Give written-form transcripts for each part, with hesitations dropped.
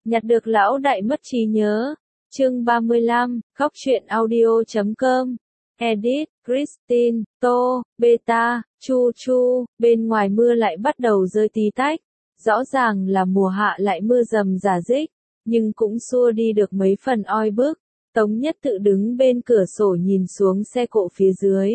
nhặt được lão đại mất trí nhớ. Chương 35, khóc chuyện audio.com. Edit, Christine, Tô, Beta, Chu Chu, bên ngoài mưa lại bắt đầu rơi tí tách. Rõ ràng là mùa hạ lại mưa rầm rả rích, nhưng cũng xua đi được mấy phần oi bức. Tống Nhất tự đứng bên cửa sổ nhìn xuống xe cộ phía dưới.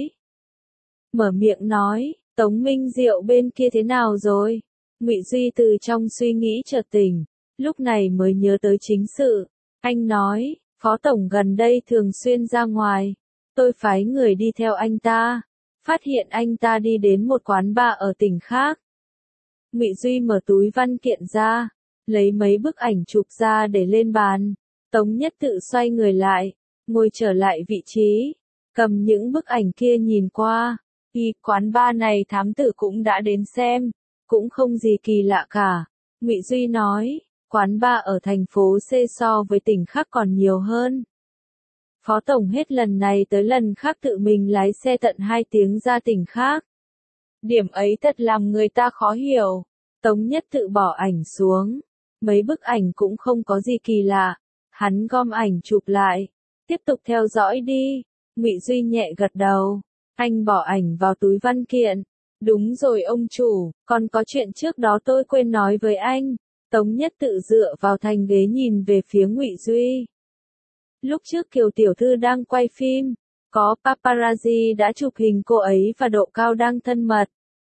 Mở miệng nói, Tống Minh Diệu bên kia thế nào rồi? Ngụy Duy từ trong suy nghĩ chợt tỉnh, lúc này mới nhớ tới chính sự. Anh nói, Phó Tổng gần đây thường xuyên ra ngoài. Tôi phái người đi theo anh ta. Phát hiện anh ta đi đến một quán bar ở tỉnh khác. Ngụy Duy mở túi văn kiện ra, lấy mấy bức ảnh chụp ra để lên bàn. Tống Nhất tự xoay người lại, ngồi trở lại vị trí, cầm những bức ảnh kia nhìn qua. Quán bar này thám tử cũng đã đến xem, cũng không gì kỳ lạ cả. Ngụy Duy nói, quán bar ở thành phố C so với tỉnh khác còn nhiều hơn. Phó Tổng hết lần này tới lần khác tự mình lái xe tận 2 tiếng ra tỉnh khác. Điểm ấy thật làm người ta khó hiểu. Tống Nhất tự bỏ ảnh xuống. Mấy bức ảnh cũng không có gì kỳ lạ. Hắn gom ảnh chụp lại. Tiếp tục theo dõi đi. Ngụy Duy nhẹ gật đầu. Anh bỏ ảnh vào túi văn kiện. Đúng rồi ông chủ, còn có chuyện trước đó tôi quên nói với anh. Tống Nhất tự dựa vào thành ghế nhìn về phía Ngụy Duy. Lúc trước Kiều tiểu thư đang quay phim, có paparazzi đã chụp hình cô ấy và Độ Cao đang thân mật.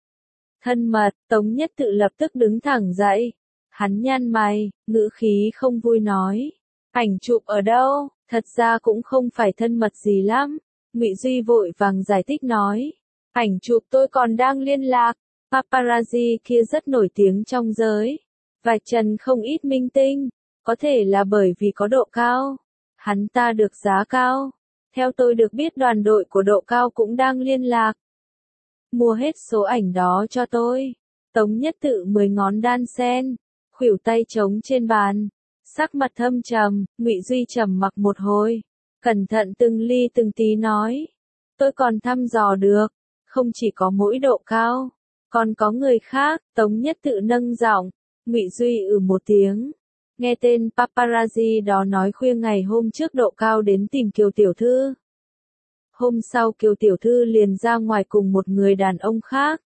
Thân mật, Tống Nhất tự lập tức đứng thẳng dậy. Hắn nhăn mày, ngữ khí không vui nói. Ảnh chụp ở đâu, thật ra cũng không phải thân mật gì lắm. Ngụy Duy vội vàng giải thích nói. Ảnh chụp tôi còn đang liên lạc, paparazzi kia rất nổi tiếng trong giới. Vạch trần không ít minh tinh, có thể là bởi vì có Độ Cao. Hắn ta được giá cao. Theo tôi được biết đoàn đội của Độ Cao cũng đang liên lạc. Mua hết số ảnh đó cho tôi. Tống Nhất tự 10 ngón đan sen, khuỷu tay trống trên bàn. Sắc mặt thâm trầm, Ngụy Duy trầm mặc một hồi. Cẩn thận từng ly từng tí nói. Tôi còn thăm dò được. Không chỉ có mỗi Độ Cao. Còn có người khác. Tống Nhất tự nâng giọng. Ngụy Duy một tiếng. Nghe tên paparazzi đó nói khuya ngày hôm trước Độ Cao đến tìm Kiều tiểu thư. Hôm sau Kiều tiểu thư liền ra ngoài cùng một người đàn ông khác.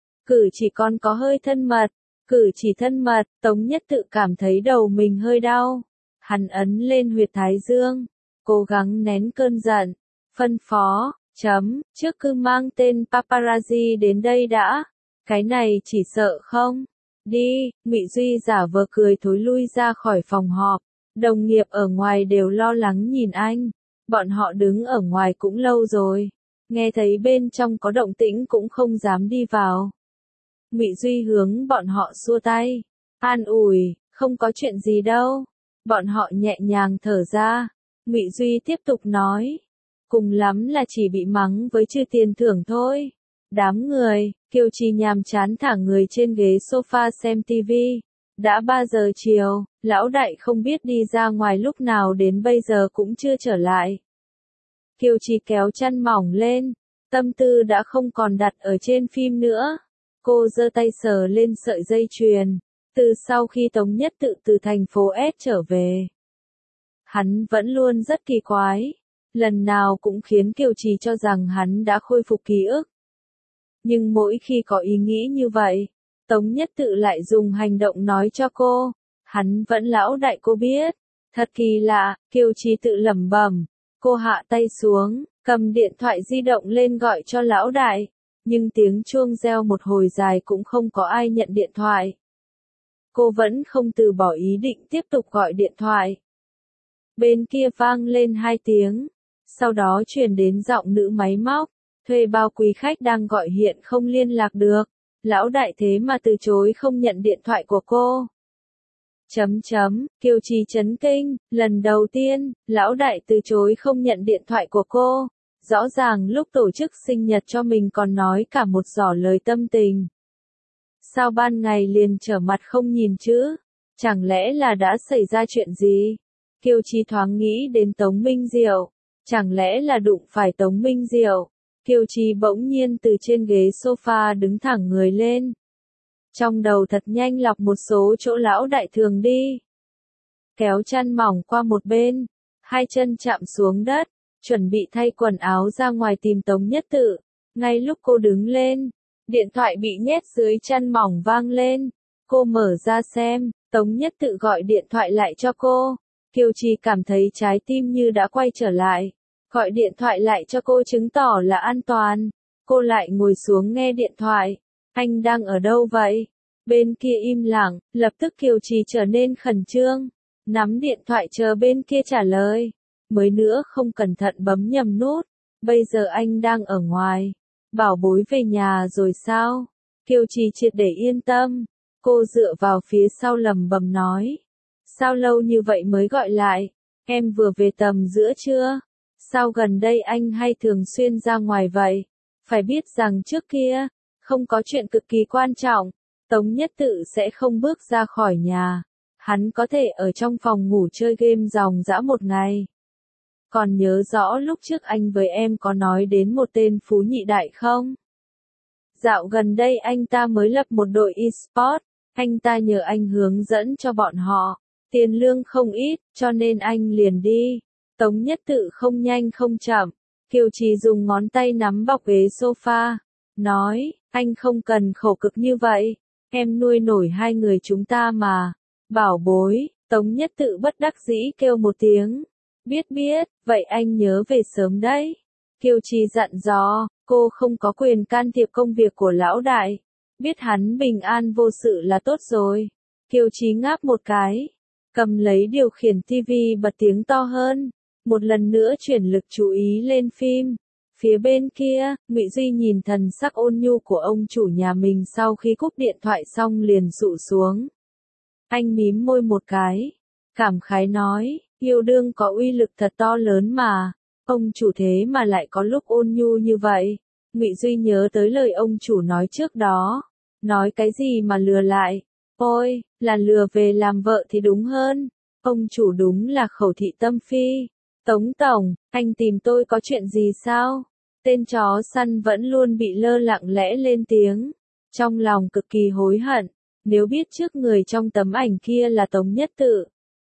Cử chỉ còn có hơi thân mật. Cử chỉ thân mật, Tống Nhất tự cảm thấy đầu mình hơi đau. Hắn ấn lên huyệt thái dương, cố gắng nén cơn giận. Phân phó, trước cứ mang tên paparazzi đến đây đã. Cái này chỉ sợ không? Đi, Ngụy Duy giả vờ cười thối lui ra khỏi phòng họp. Đồng nghiệp ở ngoài đều lo lắng nhìn anh. Bọn họ đứng ở ngoài cũng lâu rồi. Nghe thấy bên trong có động tĩnh cũng không dám đi vào. Ngụy Duy hướng bọn họ xua tay. An ủi, không có chuyện gì đâu. Bọn họ nhẹ nhàng thở ra. Ngụy Duy tiếp tục nói. Cùng lắm là chỉ bị mắng với trừ tiền thưởng thôi. Đám người, Kiều Trì nhàm chán thả người trên ghế sofa xem tivi. Đã 3 giờ chiều, lão đại không biết đi ra ngoài lúc nào đến bây giờ cũng chưa trở lại. Kiều Trì kéo chăn mỏng lên, tâm tư đã không còn đặt ở trên phim nữa. Cô giơ tay sờ lên sợi dây chuyền, từ sau khi Tống Nhất tự từ thành phố S trở về. Hắn vẫn luôn rất kỳ quái, lần nào cũng khiến Kiều Trì cho rằng hắn đã khôi phục ký ức. Nhưng mỗi khi có ý nghĩ như vậy, Tống Nhất tự lại dùng hành động nói cho cô, hắn vẫn lão đại cô biết. Thật kỳ lạ, Kiều Trì tự lẩm bẩm. Cô hạ tay xuống, cầm điện thoại di động lên gọi cho lão đại, nhưng tiếng chuông reo một hồi dài cũng không có ai nhận điện thoại. Cô vẫn không từ bỏ ý định tiếp tục gọi điện thoại. Bên kia vang lên 2 tiếng, sau đó truyền đến giọng nữ máy móc. Thuê bao quý khách đang gọi hiện không liên lạc được. Lão đại thế mà từ chối không nhận điện thoại của cô. Kiều Trì chấn kinh, lần đầu tiên, lão đại từ chối không nhận điện thoại của cô. Rõ ràng lúc tổ chức sinh nhật cho mình còn nói cả một giỏ lời tâm tình. Sao ban ngày liền trở mặt không nhìn chứ? Chẳng lẽ là đã xảy ra chuyện gì? Kiều Trì thoáng nghĩ đến Tống Minh Diệu. Chẳng lẽ là đụng phải Tống Minh Diệu? Kiều Trì bỗng nhiên từ trên ghế sofa đứng thẳng người lên. Trong đầu thật nhanh lọc một số chỗ lão đại thường đi. kéo chăn mỏng qua một bên, hai chân chạm xuống đất, chuẩn bị thay quần áo ra ngoài tìm Tống Nhất Tự. Ngay lúc cô đứng lên, điện thoại bị nhét dưới chăn mỏng vang lên. Cô mở ra xem, Tống Nhất Tự gọi điện thoại lại cho cô. Kiều Trì cảm thấy trái tim như đã quay trở lại. Gọi điện thoại lại cho cô chứng tỏ là an toàn. Cô lại ngồi xuống nghe điện thoại. Anh đang ở đâu vậy? Bên kia im lặng, lập tức Kiều Trì trở nên khẩn trương. Nắm điện thoại chờ bên kia trả lời. Mới nữa không cẩn thận bấm nhầm nút. Bây giờ anh đang ở ngoài. Bảo bối về nhà rồi sao? Kiều Trì triệt để yên tâm. Cô dựa vào phía sau lẩm bẩm nói. Sao lâu như vậy mới gọi lại? Em vừa về tầm giữa trưa. Sao gần đây anh hay thường xuyên ra ngoài vậy? Phải biết rằng trước kia, không có chuyện cực kỳ quan trọng, Tống Nhất Tự sẽ không bước ra khỏi nhà. Hắn có thể ở trong phòng ngủ chơi game ròng rã một ngày. Còn nhớ rõ lúc trước anh với em có nói đến một tên Phú Nhị Đại không? Dạo gần đây anh ta mới lập một đội e-sport, anh ta nhờ anh hướng dẫn cho bọn họ. Tiền lương không ít, cho nên anh liền đi. Tống Nhất Tự không nhanh không chậm. Kiều Trì dùng ngón tay nắm bọc ghế sofa. Nói, anh không cần khổ cực như vậy. Em nuôi nổi hai người chúng ta mà. Bảo bối, Tống Nhất Tự bất đắc dĩ kêu một tiếng. Biết, vậy anh nhớ về sớm đấy. Kiều Trì dặn dò, cô không có quyền can thiệp công việc của lão đại. Biết hắn bình an vô sự là tốt rồi. Kiều Trì ngáp một cái. Cầm lấy điều khiển tivi bật tiếng to hơn. Một lần nữa chuyển lực chú ý lên phim. Phía bên kia, Ngụy Duy nhìn thần sắc ôn nhu của ông chủ nhà mình sau khi cúp điện thoại xong liền sụ xuống. Anh mím môi một cái. Cảm khái nói, yêu đương có uy lực thật to lớn mà. Ông chủ thế mà lại có lúc ôn nhu như vậy. Ngụy Duy nhớ tới lời ông chủ nói trước đó. Nói cái gì mà lừa lại? Ôi, là lừa về làm vợ thì đúng hơn. Ông chủ đúng là khẩu thị tâm phi. Tống Tổng, anh tìm tôi có chuyện gì sao? Tên chó săn vẫn luôn bị lơ lặng lẽ lên tiếng. Trong lòng cực kỳ hối hận. Nếu biết trước người trong tấm ảnh kia là Tống Nhất Tự.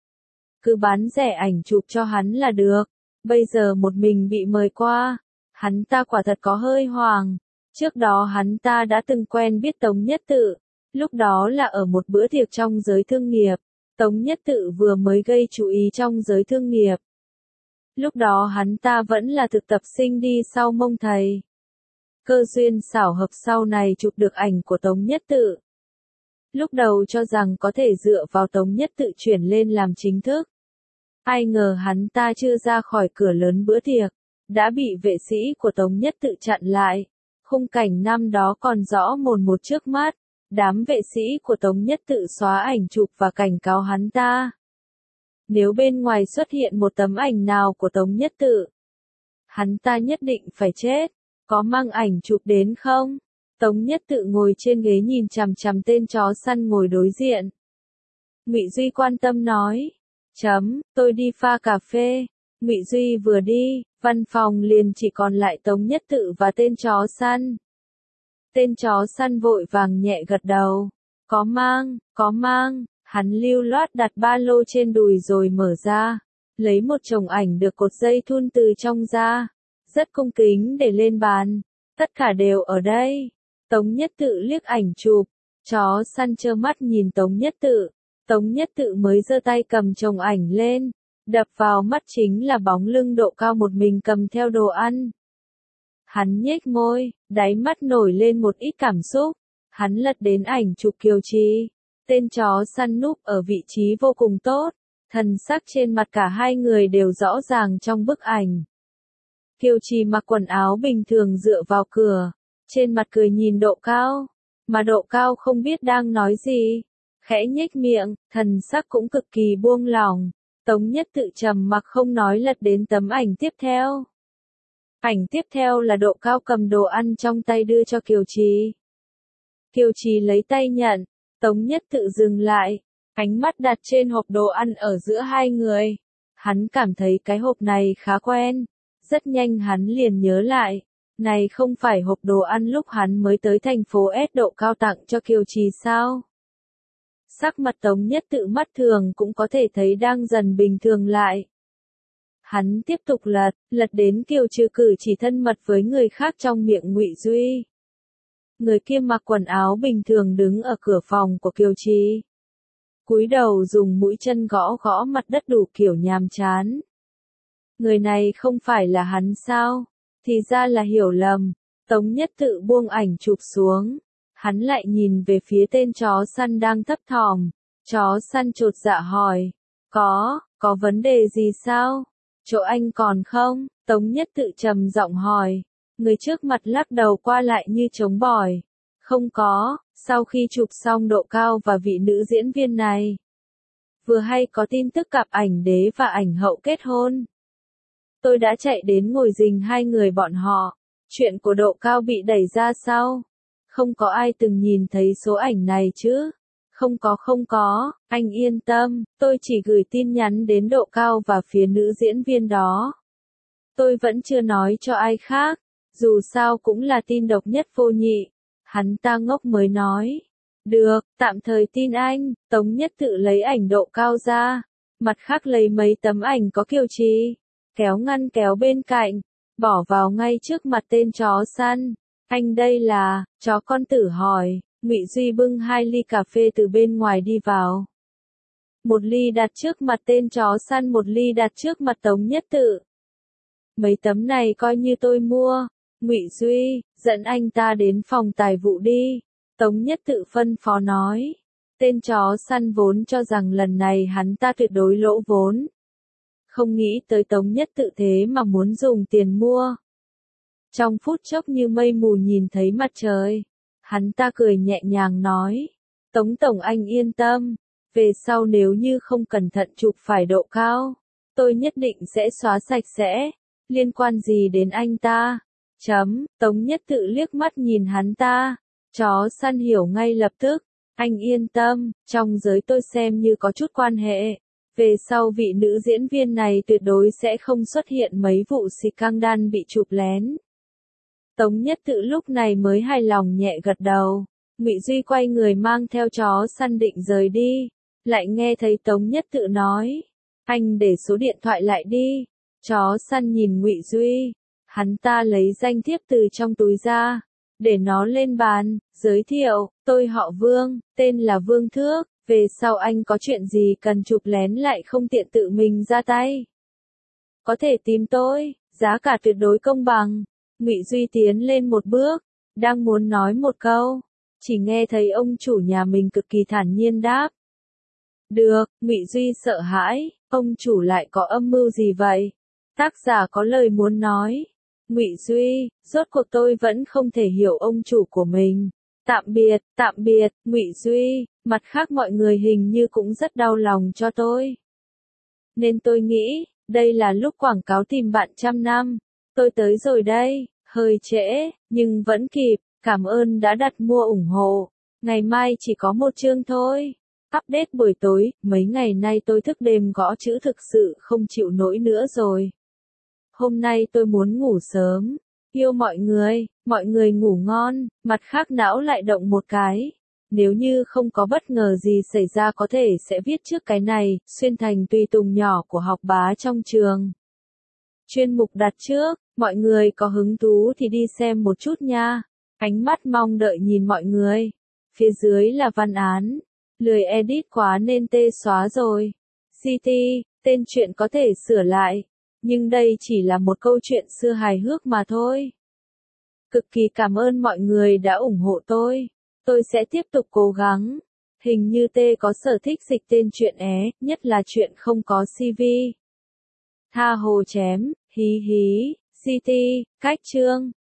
Cứ bán rẻ ảnh chụp cho hắn là được. Bây giờ một mình bị mời qua. Hắn ta quả thật có hơi hoàng. Trước đó hắn ta đã từng quen biết Tống Nhất Tự. Lúc đó là ở một bữa tiệc trong giới thương nghiệp. Tống Nhất Tự vừa mới gây chú ý trong giới thương nghiệp. Lúc đó hắn ta vẫn là thực tập sinh đi sau mông thầy. Cơ duyên xảo hợp sau này chụp được ảnh của Tống Nhất Tự. Lúc đầu cho rằng có thể dựa vào Tống Nhất Tự chuyển lên làm chính thức. Ai ngờ hắn ta chưa ra khỏi cửa lớn bữa tiệc, đã bị vệ sĩ của Tống Nhất Tự chặn lại. Khung cảnh năm đó còn rõ mồn một trước mắt. Đám vệ sĩ của Tống Nhất Tự xóa ảnh chụp và cảnh cáo hắn ta. Nếu bên ngoài xuất hiện một tấm ảnh nào của Tống Nhất Tự, hắn ta nhất định phải chết. Có mang ảnh chụp đến không? Tống Nhất Tự ngồi trên ghế nhìn chằm chằm tên chó săn ngồi đối diện. Ngụy Duy quan tâm nói. Tôi đi pha cà phê. Ngụy Duy vừa đi, văn phòng liền chỉ còn lại Tống Nhất Tự và tên chó săn. Tên chó săn vội vàng nhẹ gật đầu. Có mang. Hắn lưu loát đặt ba lô trên đùi rồi mở ra. Lấy một chồng ảnh được cột dây thun từ trong ra. Rất cung kính để lên bàn. Tất cả đều ở đây. Tống Nhất Tự liếc ảnh chụp. Chó săn trơ mắt nhìn Tống Nhất Tự. Tống Nhất Tự mới giơ tay cầm chồng ảnh lên. Đập vào mắt chính là bóng lưng độ cao một mình cầm theo đồ ăn. Hắn nhếch môi, đáy mắt nổi lên một ít cảm xúc. Hắn lật đến ảnh chụp Kiều Trì. Tên chó săn núp ở vị trí vô cùng tốt. Thần sắc trên mặt cả hai người đều rõ ràng trong bức ảnh. Kiều Trì mặc quần áo bình thường dựa vào cửa. Trên mặt cười nhìn Độ Cao. Mà Độ Cao không biết đang nói gì. Khẽ nhếch miệng, thần sắc cũng cực kỳ buông lỏng. Tống Nhất Tự trầm mặc không nói lật đến tấm ảnh tiếp theo. Ảnh tiếp theo là Độ Cao cầm đồ ăn trong tay đưa cho Kiều Trì. Kiều Trì lấy tay nhận. Tống Nhất Tự dừng lại. Ánh mắt đặt trên hộp đồ ăn ở giữa hai người. Hắn cảm thấy cái hộp này khá quen. Rất nhanh hắn liền nhớ lại. Này không phải hộp đồ ăn lúc hắn mới tới thành phố S Độ Cao tặng cho Kiều Trì sao? Sắc mặt Tống Nhất Tự mắt thường cũng có thể thấy đang dần bình thường lại. Hắn tiếp tục lật đến Kiều Trừ cử chỉ thân mật với người khác trong miệng Ngụy Duy. Người kia mặc quần áo bình thường đứng ở cửa phòng của Kiều Trì. Cúi đầu dùng mũi chân gõ gõ mặt đất đủ kiểu nhàm chán. Người này không phải là hắn sao? Thì ra là hiểu lầm. Tống Nhất Tự buông ảnh chụp xuống. Hắn lại nhìn về phía tên chó săn đang thấp thỏm. Chó săn chột dạ hỏi. Có vấn đề gì sao? Chỗ anh còn không? Tống Nhất Tự trầm giọng hỏi. Người trước mặt lắc đầu qua lại như chống bỏi. Không có, sau khi chụp xong Độ Cao và vị nữ diễn viên này. Vừa hay có tin tức cặp ảnh đế và ảnh hậu kết hôn. Tôi đã chạy đến ngồi rình hai người bọn họ. Chuyện của Độ Cao bị đẩy ra sau. Không có ai từng nhìn thấy số ảnh này chứ? Không có, anh yên tâm, tôi chỉ gửi tin nhắn đến Độ Cao và phía nữ diễn viên đó. Tôi vẫn chưa nói cho ai khác, dù sao cũng là tin độc nhất vô nhị. Hắn ta ngốc mới nói. Được, tạm thời tin anh. Tống Nhất Tự lấy ảnh Độ Cao ra. Mặt khác lấy mấy tấm ảnh có Kiều Trì. Kéo ngăn kéo bên cạnh. Bỏ vào ngay trước mặt tên chó săn. Anh đây là, chó con tử hỏi. Ngụy Duy bưng 2 ly cà phê từ bên ngoài đi vào. Một ly đặt trước mặt tên chó săn, một ly đặt trước mặt Tống Nhất Tự. Mấy tấm này coi như tôi mua. Ngụy Duy, dẫn anh ta đến phòng tài vụ đi. Tống Nhất Tự phân phó nói. Tên chó săn vốn cho rằng lần này hắn ta tuyệt đối lỗ vốn. Không nghĩ tới Tống Nhất Tự thế mà muốn dùng tiền mua. Trong phút chốc như mây mù nhìn thấy mặt trời. Hắn ta cười nhẹ nhàng nói. Tống tổng anh yên tâm. Về sau nếu như không cẩn thận chụp phải Độ Cao, tôi nhất định sẽ xóa sạch sẽ. Liên quan gì đến anh ta? Tống Nhất Tự liếc mắt nhìn hắn ta. Chó săn hiểu ngay lập tức. Anh yên tâm, trong giới tôi xem như có chút quan hệ. Về sau vị nữ diễn viên này tuyệt đối sẽ không xuất hiện mấy vụ scandal bị chụp lén. Tống Nhất Tự lúc này mới hài lòng nhẹ gật đầu. Ngụy Duy quay người mang theo chó săn định rời đi. Lại nghe thấy Tống Nhất Tự nói. Anh để số điện thoại lại đi. Chó săn nhìn Ngụy Duy. Hắn ta lấy danh thiếp từ trong túi ra. Để nó lên bàn, giới thiệu. Tôi họ Vương, tên là Vương Thước. Về sau anh có chuyện gì cần chụp lén lại không tiện tự mình ra tay. Có thể tìm tôi, giá cả tuyệt đối công bằng. Ngụy Duy tiến lên một bước, đang muốn nói một câu, chỉ nghe thấy ông chủ nhà mình cực kỳ thản nhiên đáp. Được, Ngụy Duy sợ hãi, ông chủ lại có âm mưu gì vậy? Tác giả có lời muốn nói. Ngụy Duy, rốt cuộc tôi vẫn không thể hiểu ông chủ của mình. Tạm biệt, Ngụy Duy, mặt khác mọi người hình như cũng rất đau lòng cho tôi. Nên tôi nghĩ, đây là lúc quảng cáo tìm bạn trăm năm. Tôi tới rồi đây, hơi trễ, nhưng vẫn kịp, cảm ơn đã đặt mua ủng hộ. Ngày mai chỉ có một chương thôi. Update buổi tối, mấy ngày nay tôi thức đêm gõ chữ thực sự không chịu nổi nữa rồi. Hôm nay tôi muốn ngủ sớm. Yêu mọi người ngủ ngon, mặt khác não lại động một cái. Nếu như không có bất ngờ gì xảy ra có thể sẽ viết trước cái này, xuyên thành tùy tùng nhỏ của học bá trong trường. Chuyên mục đặt trước, mọi người có hứng thú thì đi xem một chút nha. Ánh mắt mong đợi nhìn mọi người. Phía dưới là văn án. Lười edit quá nên tê xóa rồi. CT, tên truyện có thể sửa lại. Nhưng đây chỉ là một câu chuyện xưa hài hước mà thôi. Cực kỳ cảm ơn mọi người đã ủng hộ tôi. Tôi sẽ tiếp tục cố gắng. Hình như T có sở thích dịch tên truyện nhất là chuyện không có CV. Tha hồ chém, hí hí, CT, cách chương.